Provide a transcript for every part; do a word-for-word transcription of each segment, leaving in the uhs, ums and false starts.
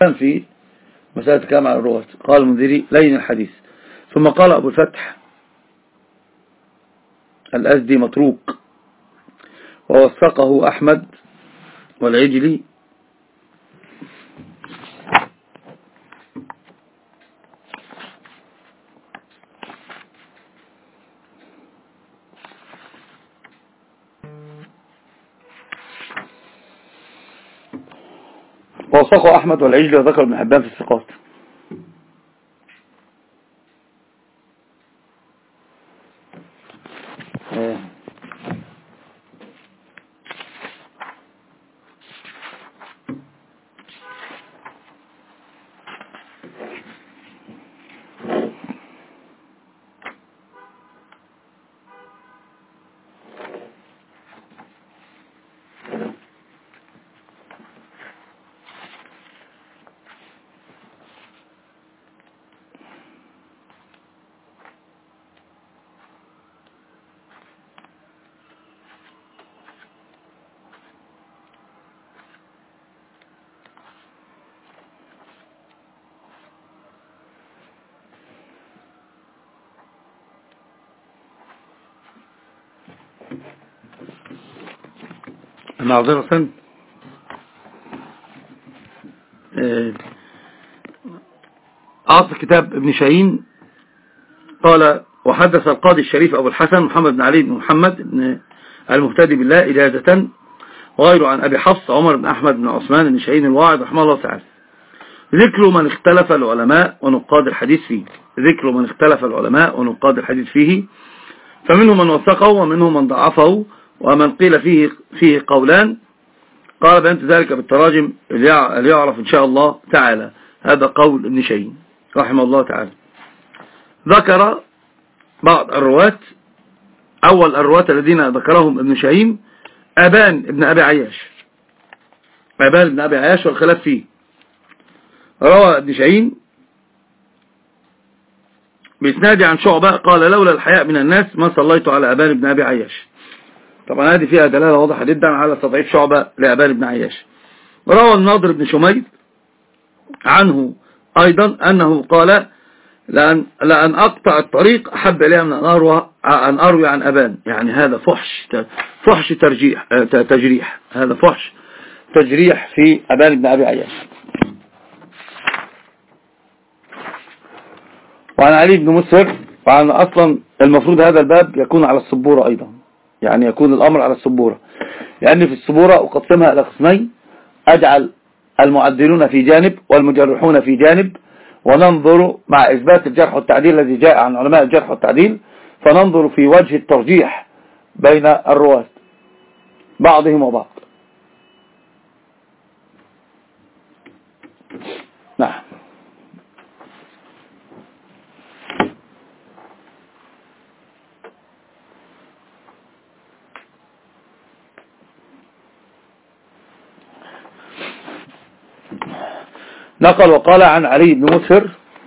في مسألة كلام على الرواة. قال المنذري لين الحديث. ثم قال أبو الفتح الأزدي متروك، ووثقه أحمد والعجلي ووثقه أحمد والعجلي وذكر ابن حبان في الثقات. معذرة أعطى كتاب ابن شاهين. قال وحدث القاضي الشريف أبو الحسن محمد بن علي بن محمد بن المهتدي بالله إجازة وغيره عن أبي حفص عمر بن أحمد بن عثمان بن شاهين الواعظ رحمه الله تعالى. ذكر من اختلف العلماء ونقاد الحديث فيه. ذكر من اختلف العلماء ونقاد الحديث فيه، فمنهم من وثقه ومنهم من ضعفه ومن قيل فيه فيه قولان. قال بأنت ذلك بالتراجم ليعرف إن شاء الله تعالى. هذا قول ابن شاهين رحمه الله تعالى. ذكر بعض الرواة. أول الرواة الذين ذكرهم ابن شاهين أبان ابن أبي عياش. أبان ابن أبي عياش والخلاف فيه. روى ابن شاهين بإسناد عن شعبة قال لولا الحياء من الناس ما صليت على أبان ابن أبي عياش. طبعا هذه فيها دلالة واضحة جدا على تضعيف شعبة لأبان ابن عياش. روى الناظر بن شميد عنه أيضا أنه قال لأن, لأن أقطع الطريق أحب إليه من أن أروي, أن أروي عن أبان. يعني هذا فحش فحش ترجيح تجريح هذا فحش تجريح في أبان ابن أبي عياش. وعن علي بن مسهر. وعن أصلا المفروض هذا الباب يكون على السبورة أيضا، يعني يكون الأمر على السبورة، لأن في السبورة أقسمها إلى قسمين: أجعل المعدلون في جانب والمجرحون في جانب، وننظر مع إثبات الجرح والتعديل الذي جاء عن علماء الجرح والتعديل، فننظر في وجه الترجيح بين الرواة بعضهم وبعض. نعم. نقل وقال عن علي بن مسهر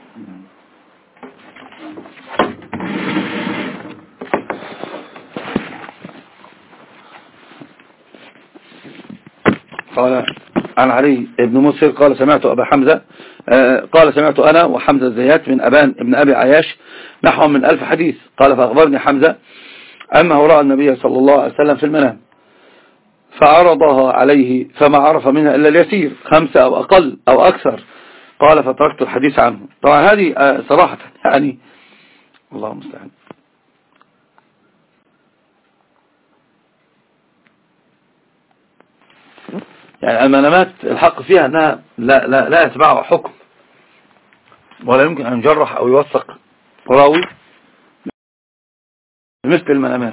قال عن علي بن مسهر قال سمعت أبا حمزة قال سمعت أنا وحمزة الزيات من أبان ابن أبي عياش نحو من ألف حديث. قال فأخبرني حمزة أنه رأى النبي صلى الله عليه وسلم في المنام فعرضها عليه فما عرف منها إلا اليسير، خمسة أو أقل أو أكثر. قال فتركت الحديث عنه. طبعا هذه صراحة يعني الله المستعان. يعني المنامات الحق فيها أنها لا, لا, لا يتبعها حكم، ولا يمكن أن يجرح أو يوثق راوي مثل المنامات.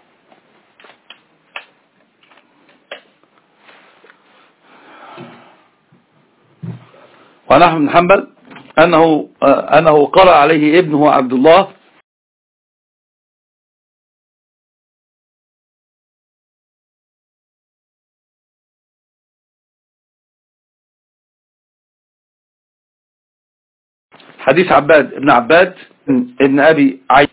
وعن أحمد بن حنبل أنه, أنه قرأ عليه ابنه عبد الله حديث عباد ابن عباد ابن أبي عياش.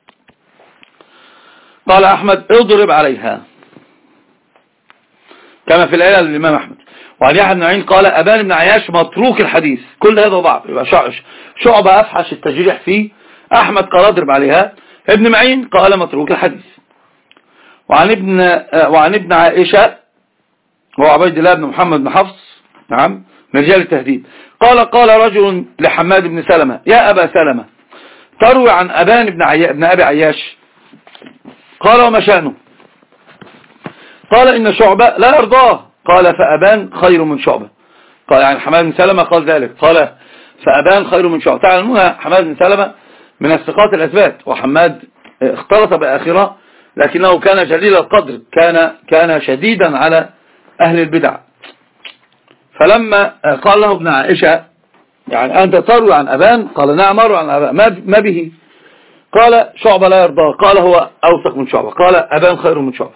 قال أحمد اضرب عليها كما في العلل للإمام أحمد. وعن يحيى بن معين قال أبان بن عياش متروك الحديث. كل هذا ضعف. يبقى شعبة أفحش التجريح فيه، أحمد قال اضرب عليها، ابن معين قال متروك الحديث. وعن ابن وعن ابن عائشة هو عبيد الله بن محمد بن حفص، نعم، من رجال التهذيب، قال قال رجل لحماد بن سلمة يا أبا سلمة تروي عن أبان بن, عي... بن أبي عياش؟ قال وما شأنه؟ قال إن شعبة لا يرضاه. قال فأبان خير من شعبة. قال يعني حماد بن سلمة قال ذلك، قال فأبان خير من شعبة. تعلمون حماد بن سلمة من الثقات الأثبات، وحماد اختلط بآخرة لكنه كان جليل القدر، كان كان شديدا على أهل البدع. فلما قال له ابن عائشة يعني أنت تروي عن أبان؟ قال نعم أروي عن أبان. ما به؟ قال شعبة لا يرضى. قال هو أوثق من شعبة. قال أبان خير من شعبة.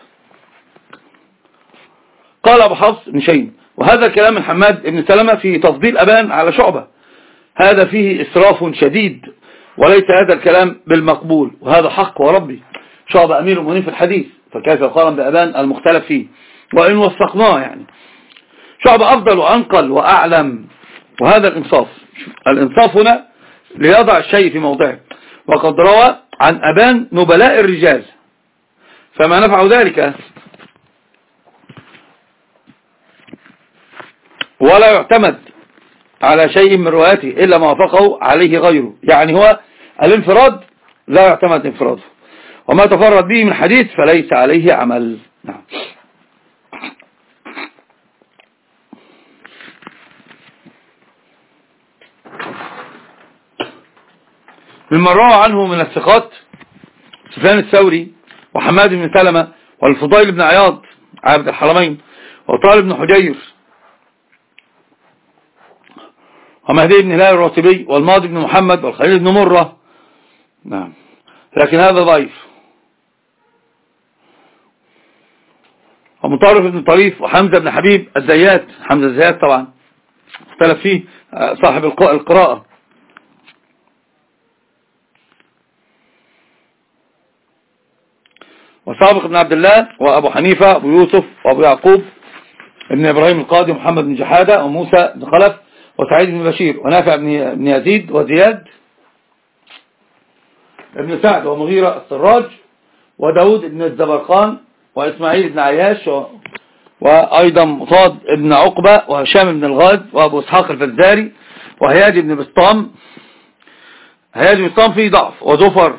قال أبو حفص بن شين وهذا الكلام من حماد بن سلمة في تفضيل أبان على شعبة، هذا فيه إسراف شديد، وليس هذا الكلام بالمقبول، وهذا حق وربي. شعبة أمير المؤمنين في الحديث، فكيف يقارن بأبان المختلف فيه؟ وإن وثقناه يعني شعبة أفضل وأنقل وأعلم، وهذا الإنصاف. الإنصاف هنا ليضع الشيء في موضعه. وقد روى عن أبان نبلاء الرجال، فما نفع ذلك ولا يعتمد على شيء من رواياته إلا ما وافقه عليه غيره. يعني هو الانفراد لا يعتمد انفراده، وما تفرد به من حديث فليس عليه عمل. نعم. مما روى عنه من الثقات سفيان الثوري وحماد بن سلمة والفضيل بن عياض عابد الحرمين وطالب بن حجير ومهدي بن هلال الراتبي والماضي بن محمد والخليل بن مرة. نعم، لكن هذا ضعيف. ومطارف بن طريف وحمزة بن حبيب الزيات، حمزة الزيات طبعا اختلف فيه صاحب القراءة. وسابق بن عبد الله وأبو حنيفة وأبو يوسف وأبو يعقوب ابن إبراهيم القاضي ومحمد بن جحادة وموسى بن خلف وسعيد بن بشير ونافع بن يزيد وزياد ابن سعد ومغيرة السراج وداود بن الزبرقان وإسماعيل بن عياش وأيضا مصاد بن عقبة وهشام بن الغاد وأبو إسحاق الفزاري وهياج بن بسطام. هياج بن بسطام فيه ضعف. وزفر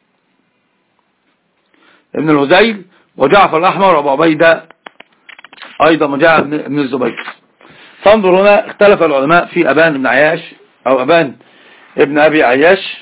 ابن الهذيل وجعفر الأحمر وأبو عبيدة أيضا وجعفر بن الزبير. فانظر هنا اختلف العلماء في أبان بن عياش أو أبان ابن أبي عياش.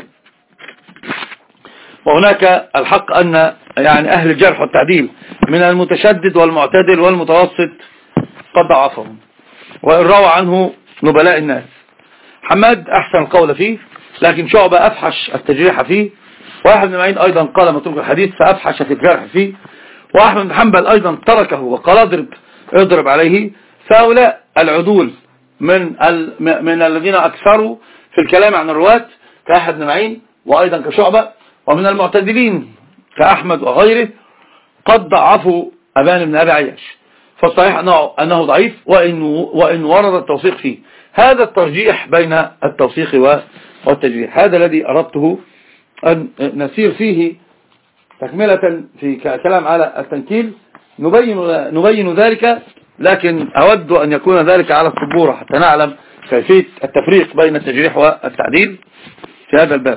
وهناك الحق أن يعني أهل الجرح والتعديل من المتشدد والمعتدل والمتوسط قد ضعفهم، وإن روى عنه نبلاء الناس. حماد أحسن القول فيه، لكن شعبة أفحش التجريح فيه. وأحمد بن معين أيضا قال متروك الحديث فأفحش في الجرح فيه. وأحمد بن حنبل أيضا تركه وقال اضرب اضرب عليه. فهؤلاء العدول من من الذين أكثروا في الكلام عن الرواة كأحمد بن معين وأيضا كشعبة، ومن المعتدلين كأحمد وغيره قد ضعفوا أبان بن أبي عياش. فالصحيح أنه, أنه ضعيف وإن, وإن ورد التوثيق فيه. هذا الترجيح بين التوثيق والتجريح، هذا الذي أردته أن نسير فيه تكملة في كلام على التنكيل. نبين, نبين ذلك، لكن أود أن يكون ذلك على السبورة حتى نعلم كيفية التفريق بين التجريح والتعديل في هذا الباب.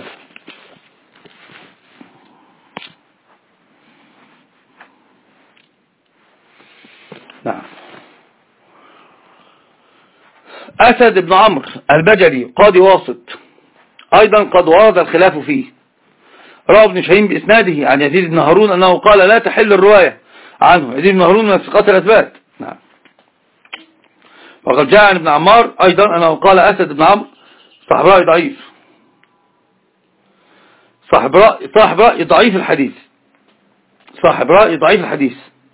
نعم. أسد بن عمرو البجلي قاضي واسط أيضا قد ورد الخلاف فيه. روى ابن شاهين بإسناده عن يزيد بن هارون أنه قال لا تحل الرواية عنه. يزيد بن هارون من الثقات الأثبات. نعم. وقد جاء عن ابن عمار أيضا أنه قال أسد بن عمرو صاحب رأي ضعيف، صاحب رأي, صاحب رأي ضعيف الحديث، صاحب رأي ضعيف الحديث.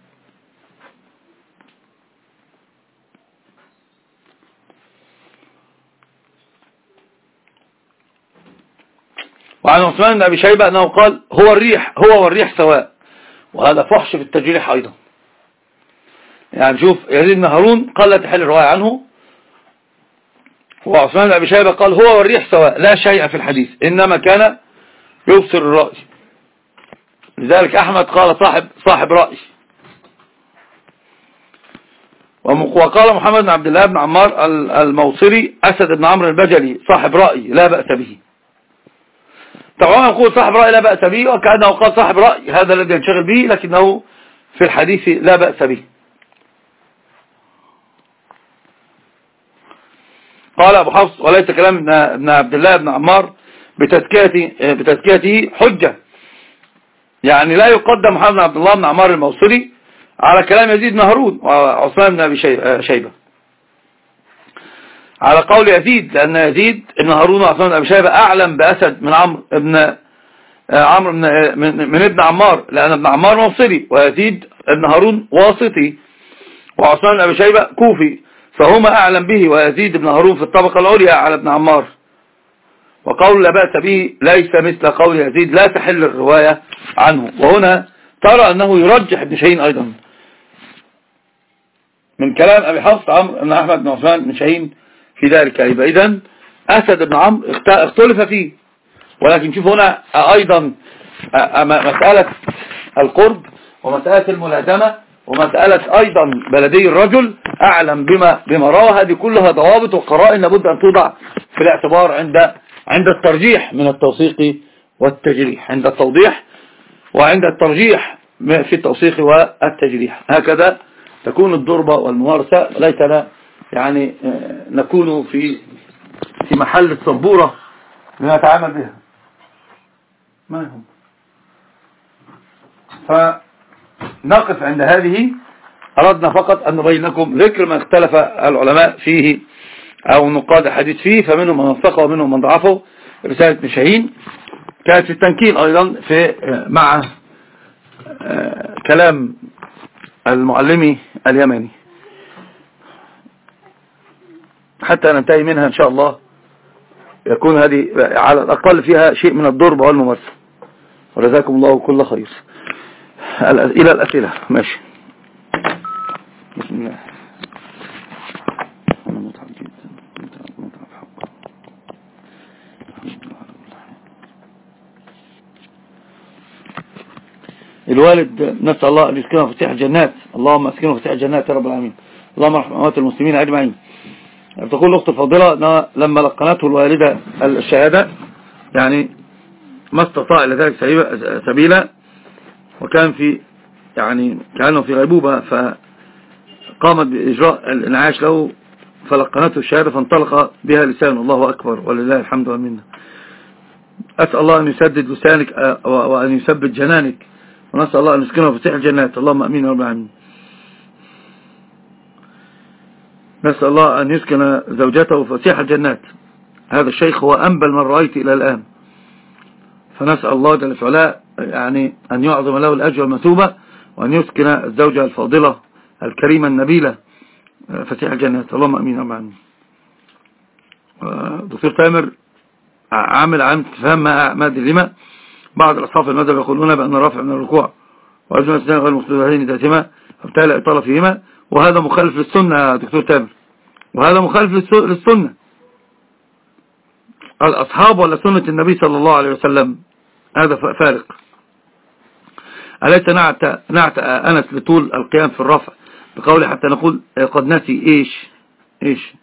وعن عثمان بن أبي شيبة أنه قال هو الريح هو والريح سواء، وهذا فحش في التجريح أيضا. يعني شوف يزيد بن هارون قال لا تحل الرواية عنه، وعثمان بن أبي شيبة قال هو والريح سواء لا شيء في الحديث إنما كان يبصر الرأي. لذلك أحمد قال صاحب صاحب رأي. وقال محمد بن عبد الله بن عمار الموصلي أسد بن عمرو البجلي صاحب رأي لا بأس به. طبعا يقول صاحب رأي لا بأس به وكأنه قال صاحب رأي هذا الذي ينشغل به، لكنه في الحديث لا بأس به. قال أبو حفص وليس كلام ابن عبد الله بن عمار بتزكيته بتزكيته حجة، يعني لا يقدم محمد بن عبد الله بن عمار الموصلي على كلام يزيد بن هارون وعثمان بن أبي شيبة على قول يزيد، لأن يزيد بن هارون وعثمان بن أبي شيبة أعلم بأسد من عمرو ابن عمرو من, من ابن عمار، لأن ابن عمار موصلي ويزيد بن هارون واسطي وعثمان بن أبي شيبة كوفي، فهما أعلم به، ويزيد بن هارون في الطبقة العليا على ابن عمار. وقول لا بأس به ليس مثل قول يزيد لا تحل الرواية عنه. وهنا ترى أنه يرجح ابن شاهين أيضا من كلام أبي حفص عمرو بن أحمد بن عثمان بن شاهين في ذلك. يبقى إذن أسد بن عمرو اختلف فيه، ولكن شوف هنا أيضا مسألة القرب ومسألة الملازمة ومسألة أيضا بلدي الرجل أعلم بما بما روى. هذه كلها ضوابط وقرائن لابد أن توضع في الاعتبار عند عند الترجيح من التوثيق والتجريح، عند التوضيح وعند الترجيح في التوثيق والتجريح. هكذا تكون الضربة والممارسة، ليتنا يعني نكون في في محل السبورة لنتعامل بها. ما هم فنقف عند هذه. أردنا فقط أن نبين لكم ذكر ما اختلف العلماء فيه أو نقاد الحديث فيه، فمنهم من وثقه ومنهم من ضعفه. رسالة ابن شاهين كانت في التنكيل أيضا في مع كلام المعلمي اليمني حتى ننتهي منها إن شاء الله، يكون هذه على الأقل فيها شيء من الضرب والممارسة. وجزاكم الله كل خير. إلى الأسئلة. ماشي. بسم الله. أنا متعب جدا متعب متعب حقا. الوالد نسأل الله أن يسكنه في فتح الجنات، اللهم اسكنه في فتح الجنات يا رب العالمين، اللهم ارحم أموات المسلمين أجمعين. تقول الأخت الفاضلة لما لقنته الوالدة الشهادة يعني ما استطاع إلى ذلك سبيلا، وكان في يعني كأنه في غيبوبة، فقامت بإجراء الإنعاش له فلقنته الشهادة فانطلق بها لسانه. الله أكبر ولله الحمد والمنة. أسأل الله أن يسدد لسانك وأن يثبت جنانك، ونسأل الله أن يسكنه في فتح الجنات، اللهم أمين يا رب العالمين. نسأل الله أن يسكن زوجته في فتح الجنات. هذا الشيخ هو أنبل من رأيت إلى الآن، فنسأل الله جل وعلا يعني أن يعظم له الأجر والمثوبة، وأن يسكن الزوجة الفاضلة الكريمة النبيلة فتح الجنات، اللهم أمين يا رب العالمين. دكتور تامر عامل عام تفهم ما أدري لما بعض الأصحاب المذهب يقولون بأن الرفع من الركوع وأجمل السنة غير مختلفين ذاتهما فبتالي إطالة فيهما، وهذا مخالف للسنة يا دكتور تامر، وهذا مخالف للسنة. الأصحاب ولا سنة النبي صلى الله عليه وسلم؟ هذا فارق. أليس نعت, نعت أنس لطول القيام في الرفع بقوله حتى نقول قد نسي إيش إيش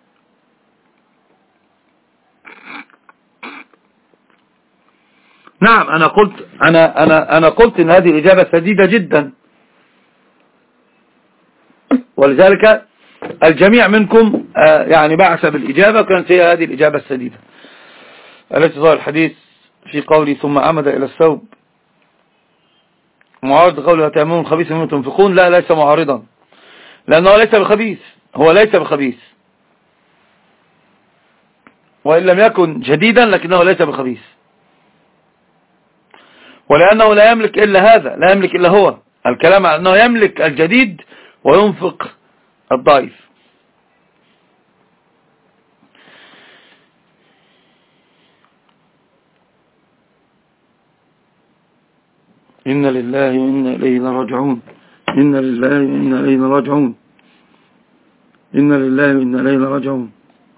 نعم. أنا قلت أنا أنا أنا قلت إن هذه الإجابة سديدة جدا، ولذلك الجميع منكم يعني بعث بالإجابة كانت هي هذه الإجابة السديدة. التي ظهر الحديث في قولي ثم عمد إلى الثوب معارض قوله تأمون خبيث مما تنفقون؟ لا، ليس معارضا، لأنه ليس بخبيث، هو ليس بخبيث، وإن لم يكن جديدا لكنه ليس بخبيث، ولأنه لا يملك إلا هذا، لا يملك إلا هو. الكلام عن أنه يملك الجديد وينفق الضعيف. إن لله وإنا إليه راجعون، إن لله وإنا إليه راجعون. إنا لله وإنا إليه راجعون.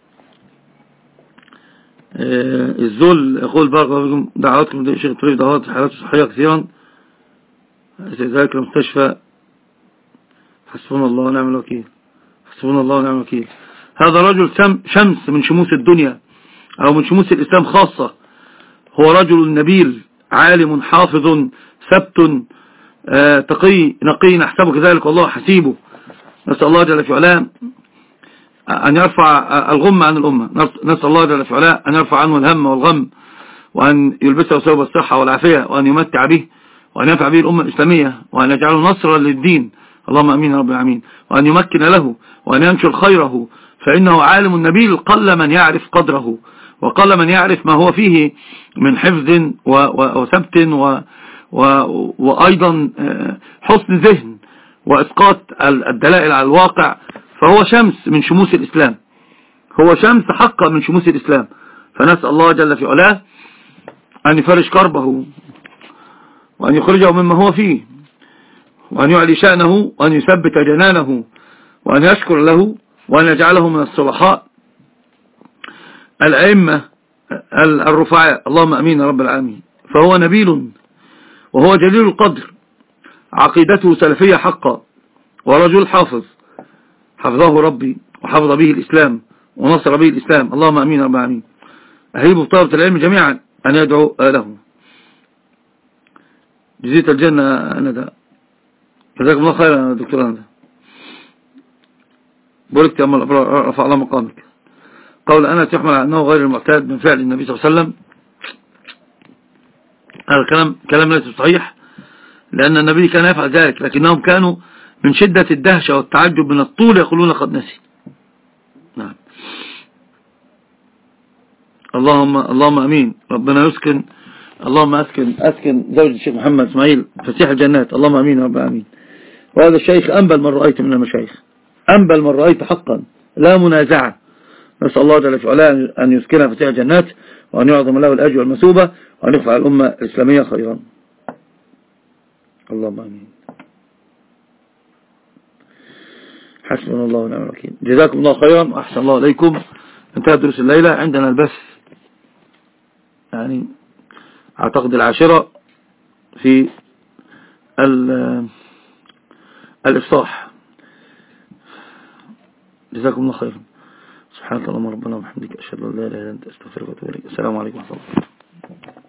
الذل يقول بارك الله فيكم دعواتكم شيخ الطريف دعوات حالات صحية كثيرا ذلك المستشفى حسبنا الله ونعم الوكيل حسبنا الله ونعم الوكيل. هذا رجل شمس من شموس الدنيا أو من شموس الإسلام خاصة، هو رجل نبيل عالم حافظ ثبت آه تقي نقي نحسبه كذلك والله حسيبه. نسأل الله جل في علاه أن يرفع الغم عن الأمة، نسأل الله جل في علاه أن يرفع عنه الهم والغم وأن يلبسه ثوب الصحة والعافية وأن يمتع به وأن ينفع به الأمة الإسلامية وأن يجعله نصرا للدين، اللهم أمين يا رب العالمين، وأن يمكن له وأن ينشر خيره، فإنه عالم نبيل قل من يعرف قدره وقل من يعرف ما هو فيه من حفظ وثبت وأيضا حسن ذهن وإسقاط الدلائل على الواقع. فهو شمس من شموس الإسلام، هو شمس حقا من شموس الإسلام. فنسأل الله جل في علاه أن يفرج كربه وأن يخرجه مما هو فيه وأن يعلي شأنه وأن يثبت جنانه وأن يشكر له وأن يجعله من الصلحاء الأئمة الرفعاء، اللهم أمين يا رب العالمين. فهو نبيل وهو جليل القدر، عقيدته سلفية حقا، ورجل حافظ حفظه ربي وحفظ به الإسلام ونصر به الإسلام، اللهم أمين يا رب العالمين. أهيب طلبة العلم جميعا أن يدعو له. جزيت الجنة ندى، جزاكم الله خيرا يا دكتور ندى، باركت أما رفع الله مقامك. قول أنا تحمل على أنه غير المعتاد من فعل النبي صلى الله عليه وسلم، هذا كلام كلام ليس صحيح، لأن النبي كان يفعل ذلك، لكنهم كانوا من شدة الدهشة والتعجب من الطول يقولون قد نسي. نعم. اللهم اللهم أمين، ربنا يسكن، اللهم أسكن أسكن زوج الشيخ محمد إسماعيل فسيح الجنات، اللهم أمين يا رب العالمين. وهذا الشيخ أنبل من رأيت من المشايخ، أنبل من رأيت حقا لا منازعة. نسأل الله جل وعلا أن يسكنها فسيح الجنات وأن يعظم له الأجر والمثوبة وأن يرفع الأمة الإسلامية خيرا، اللهم آمين. حسبنا الله ونعم الوكيل. جزاكم الله خيرا وأحسن الله إليكم. انتهى دروس الليلة. عندنا البث يعني أعتقد العاشرة في الإفصاح. جزاكم الله خيرا. سبحانك اللهم ربنا وبحمدك أشهد أن لا إله إلا أنت أستغفرك وأتوب إليك. السلام عليكم ورحمة الله.